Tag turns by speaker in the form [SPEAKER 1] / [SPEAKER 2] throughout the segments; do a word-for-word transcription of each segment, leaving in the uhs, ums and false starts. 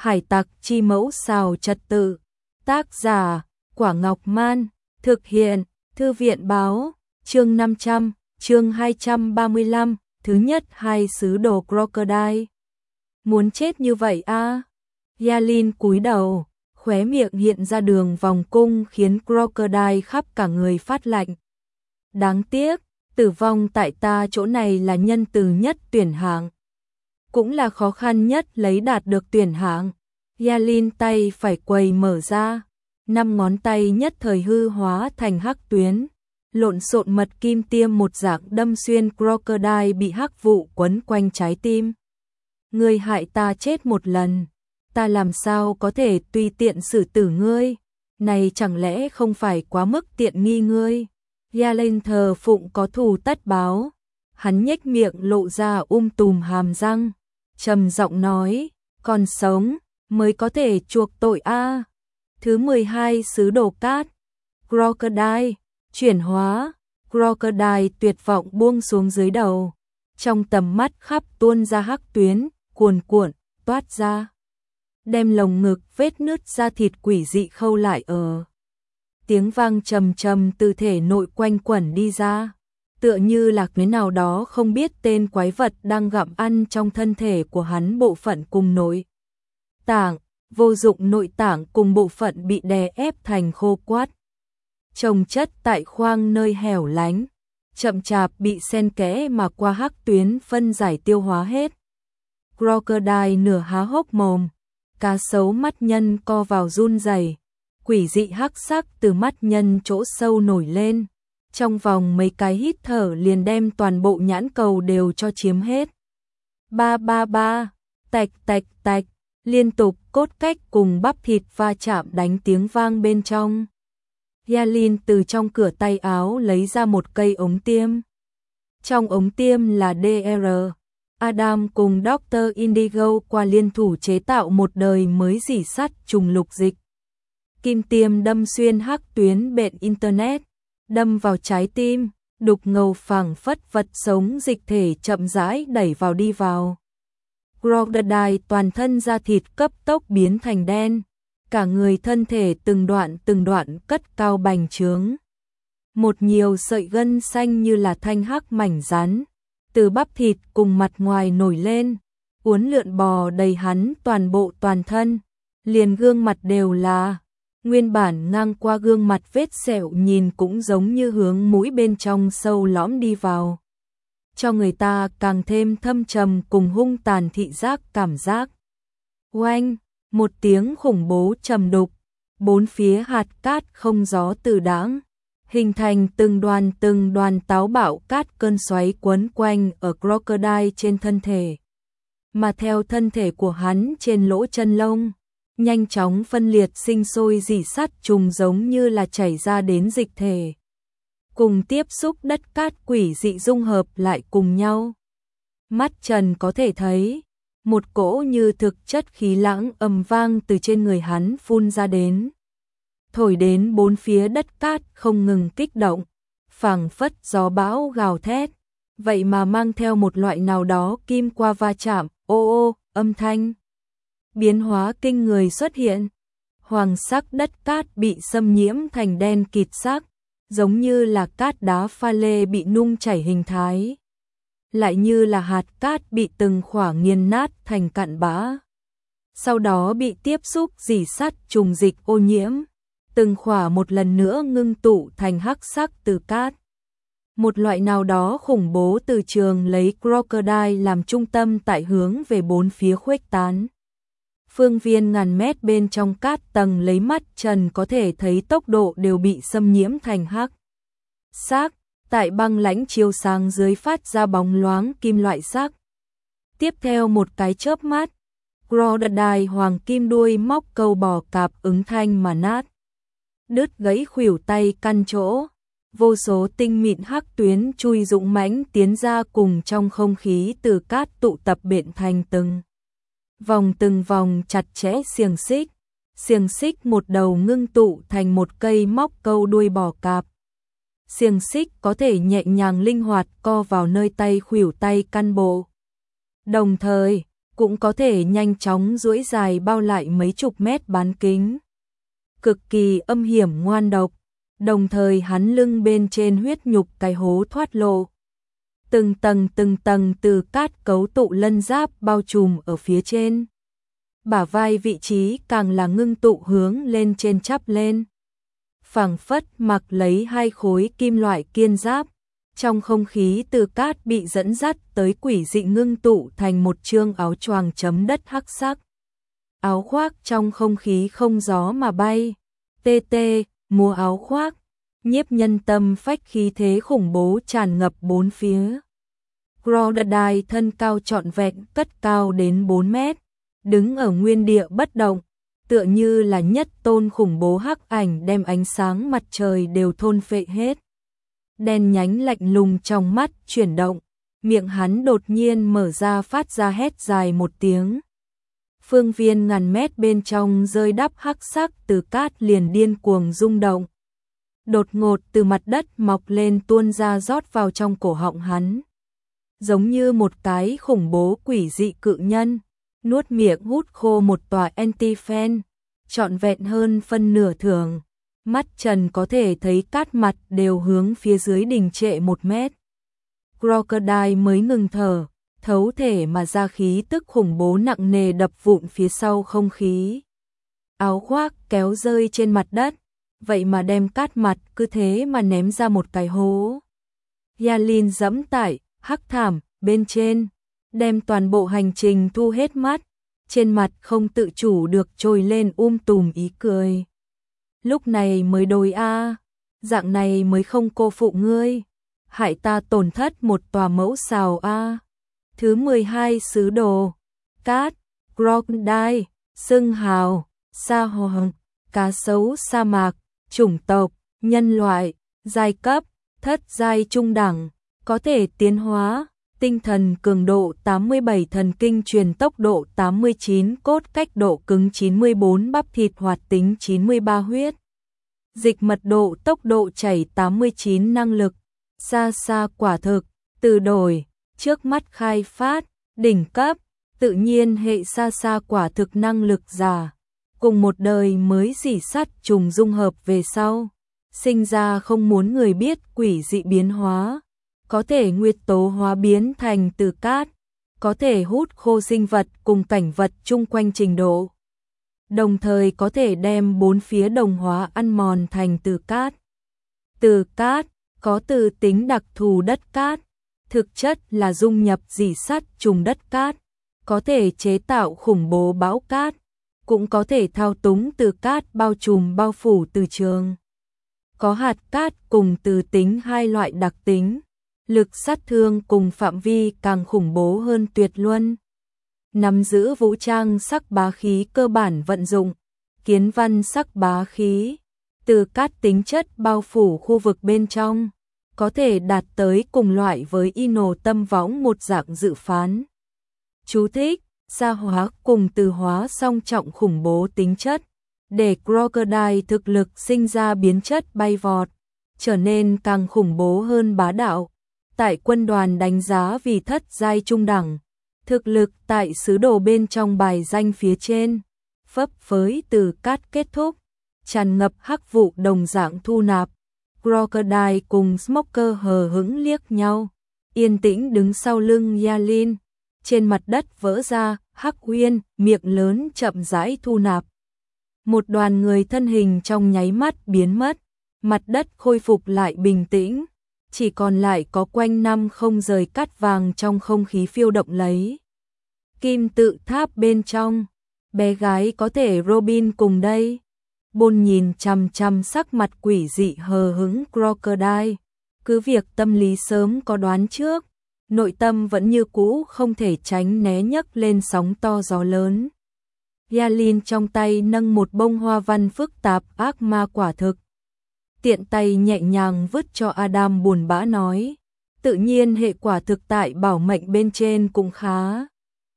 [SPEAKER 1] Hải tặc chi mẫu xào trật tự. Tác giả Quả Ngọc Man. Thực hiện Thư viện Báo. Chương năm trăm, chương hai trăm ba mươi lăm. Thứ nhất hai sứ đồ Crocodile. Muốn chết như vậy a? À? Yalin cúi đầu, khóe miệng hiện ra đường vòng cung khiến Crocodile khắp cả người phát lạnh. Đáng tiếc, tử vong tại ta chỗ này là nhân từ nhất tuyển hạng, cũng là khó khăn nhất lấy đạt được tuyển hạng. Yalin tay phải quầy mở ra, năm ngón tay nhất thời hư hóa thành hắc tuyến, lộn xộn mật kim tiêm một dạng đâm xuyên Crocodile bị hắc vụ quấn quanh trái tim. Ngươi hại ta chết một lần, ta làm sao có thể tùy tiện xử tử ngươi, này chẳng lẽ không phải quá mức tiện nghi ngươi? Yalin thờ phụng có thù tất báo, hắn nhếch miệng lộ ra um tùm hàm răng, trầm giọng nói, còn sống mới có thể chuộc tội a. À. Thứ mười hai sứ đồ cát. Crocodile chuyển hóa. Crocodile tuyệt vọng buông xuống dưới đầu, trong tầm mắt khắp tuôn ra hắc tuyến, cuồn cuộn toát ra, đem lồng ngực vết nứt da thịt quỷ dị khâu lại ở. Tiếng vang trầm trầm từ thể nội quanh quẩn đi ra, tựa như là cái nào đó không biết tên quái vật đang gặm ăn trong thân thể của hắn bộ phận cùng nội tạng, vô dụng nội tạng cùng bộ phận bị đè ép thành khô quắt, chồng chất tại khoang nơi hẻo lánh, chậm chạp bị xen kẽ mà qua hắc tuyến phân giải tiêu hóa hết. Crocodile nửa há hốc mồm, cá sấu mắt nhân co vào run rẩy, quỷ dị hắc sắc từ mắt nhân chỗ sâu nổi lên, trong vòng mấy cái hít thở liền đem toàn bộ nhãn cầu đều cho chiếm hết. Ba ba ba, tạch tạch tạch, liên tục cốt cách cùng bắp thịt va chạm đánh tiếng vang bên trong. Yalin từ trong cửa tay áo lấy ra một cây ống tiêm. Trong ống tiêm là đê rờ. Adam cùng Doctor Indigo qua liên thủ chế tạo một đời mới rỉ sắt trùng lục dịch. Kim tiêm đâm xuyên hắc tuyến bện internet, đâm vào trái tim, đục ngầu phảng phất vật sống dịch thể chậm rãi đẩy vào đi vào. Crocodile toàn thân da thịt cấp tốc biến thành đen, cả người thân thể từng đoạn từng đoạn cất cao bành trướng. Một nhiều sợi gân xanh như là thanh hắc mảnh rắn, từ bắp thịt cùng mặt ngoài nổi lên, uốn lượn bò đầy hắn toàn bộ toàn thân, liền gương mặt đều là, nguyên bản ngang qua gương mặt vết sẹo nhìn cũng giống như hướng mũi bên trong sâu lõm đi vào, cho người ta càng thêm thâm trầm cùng hung tàn thị giác cảm giác. Oanh, một tiếng khủng bố trầm đục, bốn phía hạt cát không gió từ đãng, hình thành từng đoàn từng đoàn táo bạo cát cơn xoáy quấn quanh ở Crocodile trên thân thể, mà theo thân thể của hắn trên lỗ chân lông, nhanh chóng phân liệt sinh sôi rỉ sắt trùng giống như là chảy ra đến dịch thể, cùng tiếp xúc đất cát quỷ dị dung hợp lại cùng nhau. Mắt trần có thể thấy, một cỗ như thực chất khí lãng ầm vang từ trên người hắn phun ra đến, thổi đến bốn phía đất cát không ngừng kích động, phảng phất gió bão gào thét, vậy mà mang theo một loại nào đó kim qua va chạm, ô ô, âm thanh. Biến hóa kinh người xuất hiện, hoàng sắc đất cát bị xâm nhiễm thành đen kịt sắc, giống như là cát đá pha lê bị nung chảy hình thái, lại như là hạt cát bị từng khỏa nghiền nát thành cặn bã, sau đó bị tiếp xúc rỉ sắt trùng dịch ô nhiễm, từng khỏa một lần nữa ngưng tụ thành hắc sắc từ cát. Một loại nào đó khủng bố từ trường lấy Crocodile làm trung tâm tại hướng về bốn phía khuếch tán. Phương viên ngàn mét bên trong cát tầng lấy mắt trần có thể thấy tốc độ đều bị xâm nhiễm thành hắc sắc, tại băng lãnh chiếu sáng dưới phát ra bóng loáng kim loại sắc. Tiếp theo một cái chớp mắt, Crocodile hoàng kim đuôi móc câu bò cạp ứng thanh mà nát, đứt gãy khuỷu tay căn chỗ, vô số tinh mịn hắc tuyến chui dũng mãnh tiến ra cùng trong không khí từ cát tụ tập bện thành từng vòng từng vòng chặt chẽ xiềng xích, xiềng xích một đầu ngưng tụ thành một cây móc câu đuôi bò cạp. Xiềng xích có thể nhẹ nhàng linh hoạt co vào nơi tay khuỷu tay căn bộ. Đồng thời, cũng có thể nhanh chóng duỗi dài bao lại mấy chục mét bán kính. Cực kỳ âm hiểm ngoan độc, đồng thời hắn lưng bên trên huyết nhục cái hố thoát lộ. Từng tầng từng tầng từ cát cấu tụ lân giáp bao trùm ở phía trên. Bả vai vị trí càng là ngưng tụ hướng lên trên chắp lên. Phảng phất mặc lấy hai khối kim loại kiên giáp, trong không khí từ cát bị dẫn dắt tới quỷ dị ngưng tụ thành một chương áo choàng chấm đất hắc sắc. Áo khoác trong không khí không gió mà bay, tê tê, múa áo khoác, nhiếp nhân tâm phách khí thế khủng bố tràn ngập bốn phía. Crocodile thân cao trọn vẹn cất cao đến bốn mét, đứng ở nguyên địa bất động, tựa như là nhất tôn khủng bố hắc ảnh đem ánh sáng mặt trời đều thôn phệ hết. Đen nhánh lạnh lùng trong mắt chuyển động, miệng hắn đột nhiên mở ra phát ra hét dài một tiếng. Phương viên ngàn mét bên trong rơi đắp hắc sắc từ cát liền điên cuồng rung động. Đột ngột từ mặt đất mọc lên tuôn ra rót vào trong cổ họng hắn. Giống như một cái khủng bố quỷ dị cự nhân, nuốt miệng hút khô một tòa anti-fan, trọn vẹn hơn phân nửa thường. Mắt Trần có thể thấy cát mặt đều hướng phía dưới đình trệ một mét. Crocodile mới ngừng thở, thấu thể mà ra khí tức khủng bố nặng nề đập vụn phía sau không khí. Áo khoác kéo rơi trên mặt đất, vậy mà đem cát mặt cứ thế mà ném ra một cái hố. Yalin dẫm tại hắc thảm bên trên, đem toàn bộ hành trình thu hết mắt, trên mặt không tự chủ được trồi lên um tùm ý cười. Lúc này mới đối a, dạng này mới không cô phụ ngươi, hại ta tổn thất một tòa mẫu xào a. Thứ mười hai sứ đồ, cát, crocodile, xưng hào, sa hoàng, cá sấu sa mạc, chủng tộc, nhân loại, giai cấp, thất giai trung đẳng, có thể tiến hóa, tinh thần cường độ tám mươi bảy, thần kinh truyền tốc độ tám mươi chín, cốt cách độ cứng chín mươi bốn, bắp thịt hoạt tính chín mươi ba, huyết dịch mật độ tốc độ chảy tám mươi chín, năng lực xa xa quả thực, từ đổi, trước mắt khai phát, đỉnh cấp, tự nhiên hệ xa xa quả thực năng lực giả, cùng một đời mới rỉ sắt trùng dung hợp về sau, sinh ra không muốn người biết quỷ dị biến hóa, có thể nguyệt tố hóa biến thành từ cát, có thể hút khô sinh vật cùng cảnh vật chung quanh trình độ. Đồng thời có thể đem bốn phía đồng hóa ăn mòn thành từ cát. Từ cát có từ tính đặc thù đất cát, thực chất là dung nhập rỉ sắt trùng đất cát, có thể chế tạo khủng bố bão cát, cũng có thể thao túng từ cát bao trùm bao phủ từ trường. Có hạt cát cùng từ tính hai loại đặc tính, lực sát thương cùng phạm vi càng khủng bố hơn tuyệt luân. Nắm giữ vũ trang sắc bá khí cơ bản vận dụng, kiến văn sắc bá khí, từ cát tính chất bao phủ khu vực bên trong, có thể đạt tới cùng loại với Ino tâm võng một dạng dự phán. Chú thích, gia hóa cùng từ hóa song trọng khủng bố tính chất, để crocodile thực lực sinh ra biến chất bay vọt, trở nên càng khủng bố hơn bá đạo. Tại quân đoàn đánh giá vì thất giai trung đẳng, thực lực tại sứ đồ bên trong bài danh phía trên, phấp phới từ cát kết thúc, tràn ngập hắc vụ đồng dạng thu nạp. Crocodile cùng Smoker hờ hững liếc nhau, yên tĩnh đứng sau lưng Yalin, trên mặt đất vỡ ra, hắc uyên, miệng lớn chậm rãi thu nạp. Một đoàn người thân hình trong nháy mắt biến mất, mặt đất khôi phục lại bình tĩnh, chỉ còn lại có quanh năm không rời cát vàng trong không khí phiêu động lấy. Kim tự tháp bên trong, bé gái có thể Robin cùng đây. Bôn nhìn chằm chằm sắc mặt quỷ dị hờ hững crocodile, cứ việc tâm lý sớm có đoán trước, nội tâm vẫn như cũ không thể tránh né nhấc lên sóng to gió lớn. Yalin trong tay nâng một bông hoa văn phức tạp ác ma quả thực. Tiện tay nhẹ nhàng vứt cho Adam buồn bã nói, tự nhiên hệ quả thực tại bảo mệnh bên trên cũng khá.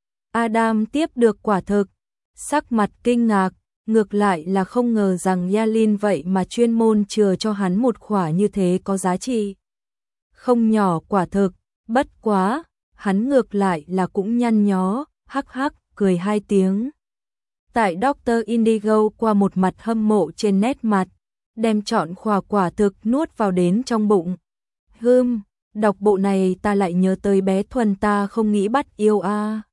[SPEAKER 1] Adam tiếp được quả thực, sắc mặt kinh ngạc, ngược lại là không ngờ rằng Yalin vậy mà chuyên môn chừa cho hắn một khỏa như thế có giá trị. Không nhỏ quả thực, bất quá, hắn ngược lại là cũng nhăn nhó, hắc hắc, cười hai tiếng. Tại doctor Indigo qua một mặt hâm mộ trên nét mặt, đem trọn khỏa quả thực nuốt vào đến trong bụng. Hưm, đọc bộ này ta lại nhớ tới bé Thuần ta không nghĩ bắt yêu a. À.